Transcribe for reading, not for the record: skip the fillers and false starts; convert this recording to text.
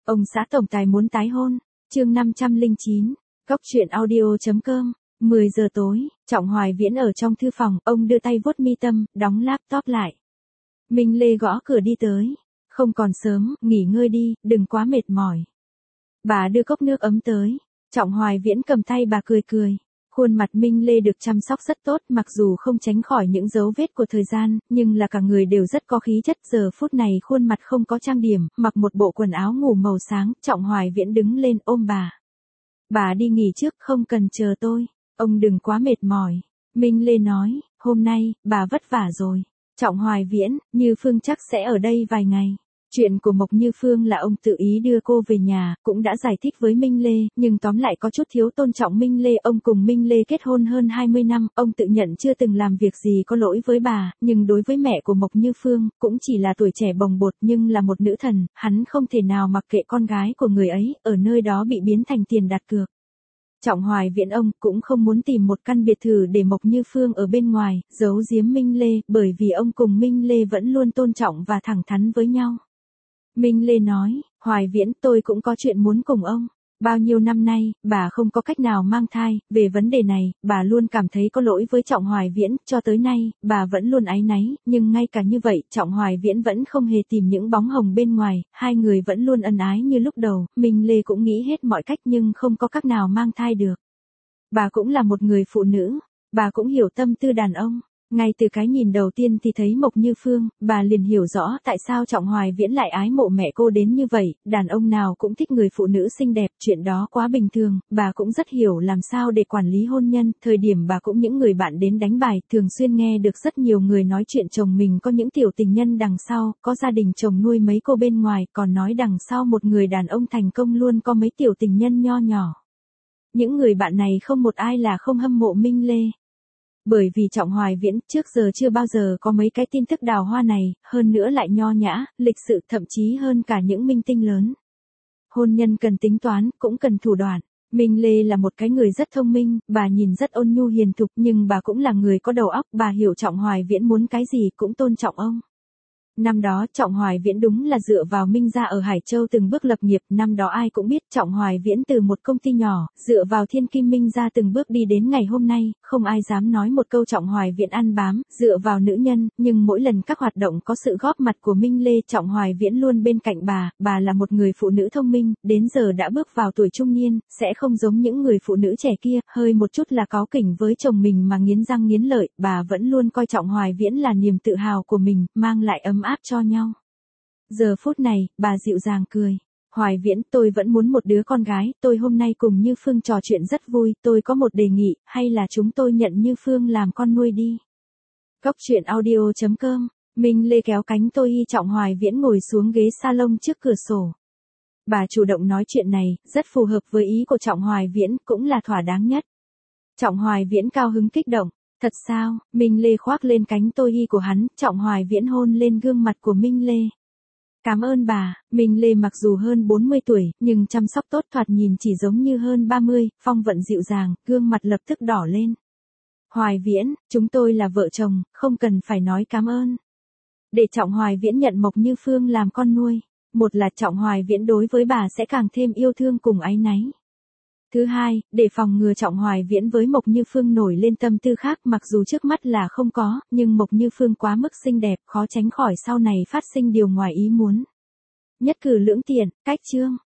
Ông xã tổng tài muốn tái hôn. Chương 509. Cốc truyện audio.com. 10 giờ tối, Trọng Hoài Viễn ở trong thư phòng, ông đưa tay vuốt mi tâm, đóng laptop lại. Minh Lê gõ cửa đi tới. Không còn sớm, nghỉ ngơi đi, đừng quá mệt mỏi. Bà đưa cốc nước ấm tới. Trọng Hoài Viễn cầm tay bà cười cười. Khuôn mặt Minh Lê được chăm sóc rất tốt, mặc dù không tránh khỏi những dấu vết của thời gian, nhưng là cả người đều rất có khí chất. Giờ phút này khuôn mặt không có trang điểm, mặc một bộ quần áo ngủ màu sáng, Trọng Hoài Viễn đứng lên ôm bà. Bà đi nghỉ trước, không cần chờ tôi. Ông đừng quá mệt mỏi. Minh Lê nói, hôm nay, bà vất vả rồi. Trọng Hoài Viễn, Như Phương chắc sẽ ở đây vài ngày. Chuyện của Mộc Như Phương là ông tự ý đưa cô về nhà, cũng đã giải thích với Minh Lê, nhưng tóm lại có chút thiếu tôn trọng Minh Lê. Ông cùng Minh Lê kết hôn hơn 20 năm, ông tự nhận chưa từng làm việc gì có lỗi với bà, nhưng đối với mẹ của Mộc Như Phương, cũng chỉ là tuổi trẻ bồng bột nhưng là một nữ thần, hắn không thể nào mặc kệ con gái của người ấy, ở nơi đó bị biến thành tiền đặt cược. Trọng Hoài Viễn ông cũng không muốn tìm một căn biệt thự để Mộc Như Phương ở bên ngoài, giấu giếm Minh Lê, bởi vì ông cùng Minh Lê vẫn luôn tôn trọng và thẳng thắn với nhau. Minh Lê nói, Hoài Viễn, tôi cũng có chuyện muốn cùng ông. Bao nhiêu năm nay, bà không có cách nào mang thai, về vấn đề này, bà luôn cảm thấy có lỗi với Trọng Hoài Viễn, cho tới nay, bà vẫn luôn áy náy, nhưng ngay cả như vậy, Trọng Hoài Viễn vẫn không hề tìm những bóng hồng bên ngoài, hai người vẫn luôn ân ái như lúc đầu, Minh Lê cũng nghĩ hết mọi cách nhưng không có cách nào mang thai được. Bà cũng là một người phụ nữ, bà cũng hiểu tâm tư đàn ông. Ngay từ cái nhìn đầu tiên thì thấy Mộc Như Phương, bà liền hiểu rõ tại sao Trọng Hoài Viễn lại ái mộ mẹ cô đến như vậy, đàn ông nào cũng thích người phụ nữ xinh đẹp, chuyện đó quá bình thường, bà cũng rất hiểu làm sao để quản lý hôn nhân, thời điểm bà cũng những người bạn đến đánh bài, thường xuyên nghe được rất nhiều người nói chuyện chồng mình có những tiểu tình nhân đằng sau, có gia đình chồng nuôi mấy cô bên ngoài, còn nói đằng sau một người đàn ông thành công luôn có mấy tiểu tình nhân nho nhỏ. Những người bạn này không một ai là không hâm mộ Minh Lê. Bởi vì Trọng Hoài Viễn trước giờ chưa bao giờ có mấy cái tin tức đào hoa này, hơn nữa lại nho nhã, lịch sự, thậm chí hơn cả những minh tinh lớn. Hôn nhân cần tính toán, cũng cần thủ đoạn. Minh Lê là một cái người rất thông minh, bà nhìn rất ôn nhu hiền thục nhưng bà cũng là người có đầu óc, bà hiểu Trọng Hoài Viễn muốn cái gì cũng tôn trọng ông. Năm đó Trọng Hoài Viễn đúng là dựa vào Minh gia ở Hải Châu từng bước lập nghiệp, năm đó ai cũng biết Trọng Hoài Viễn từ một công ty nhỏ, dựa vào Thiên Kim Minh gia từng bước đi đến ngày hôm nay, không ai dám nói một câu Trọng Hoài Viễn ăn bám, dựa vào nữ nhân, nhưng mỗi lần các hoạt động có sự góp mặt của Minh Lê, Trọng Hoài Viễn luôn bên cạnh bà là một người phụ nữ thông minh, đến giờ đã bước vào tuổi trung niên, sẽ không giống những người phụ nữ trẻ kia, hơi một chút là cáu kỉnh với chồng mình mà nghiến răng nghiến lợi, bà vẫn luôn coi Trọng Hoài Viễn là niềm tự hào của mình, mang lại ấm áp cho nhau. Giờ phút này, bà dịu dàng cười. Hoài Viễn, tôi vẫn muốn một đứa con gái, tôi hôm nay cùng Như Phương trò chuyện rất vui, tôi có một đề nghị, hay là chúng tôi nhận Như Phương làm con nuôi đi. Cốc truyện audio.com. Minh Lê kéo cánh tôi y Trọng Hoài Viễn ngồi xuống ghế salon trước cửa sổ. Bà chủ động nói chuyện này, rất phù hợp với ý của Trọng Hoài Viễn, cũng là thỏa đáng nhất. Trọng Hoài Viễn cao hứng kích động. Thật sao? Minh Lê khoác lên cánh tôi y của hắn, Trọng Hoài Viễn hôn lên gương mặt của Minh Lê. Cảm ơn bà. Minh Lê mặc dù hơn 40 tuổi, nhưng chăm sóc tốt, thoạt nhìn chỉ giống như hơn 30, phong vận dịu dàng, gương mặt lập tức đỏ lên. Hoài Viễn, chúng tôi là vợ chồng, không cần phải nói cảm ơn. Để Trọng Hoài Viễn nhận Mộc Như Phương làm con nuôi. Một là Trọng Hoài Viễn đối với bà sẽ càng thêm yêu thương cùng áy náy. Thứ hai, để phòng ngừa Trọng Hoài Viễn với Mộc Như Phương nổi lên tâm tư khác, mặc dù trước mắt là không có, nhưng Mộc Như Phương quá mức xinh đẹp, khó tránh khỏi sau này phát sinh điều ngoài ý muốn. Nhất cử lưỡng tiện, cách chương.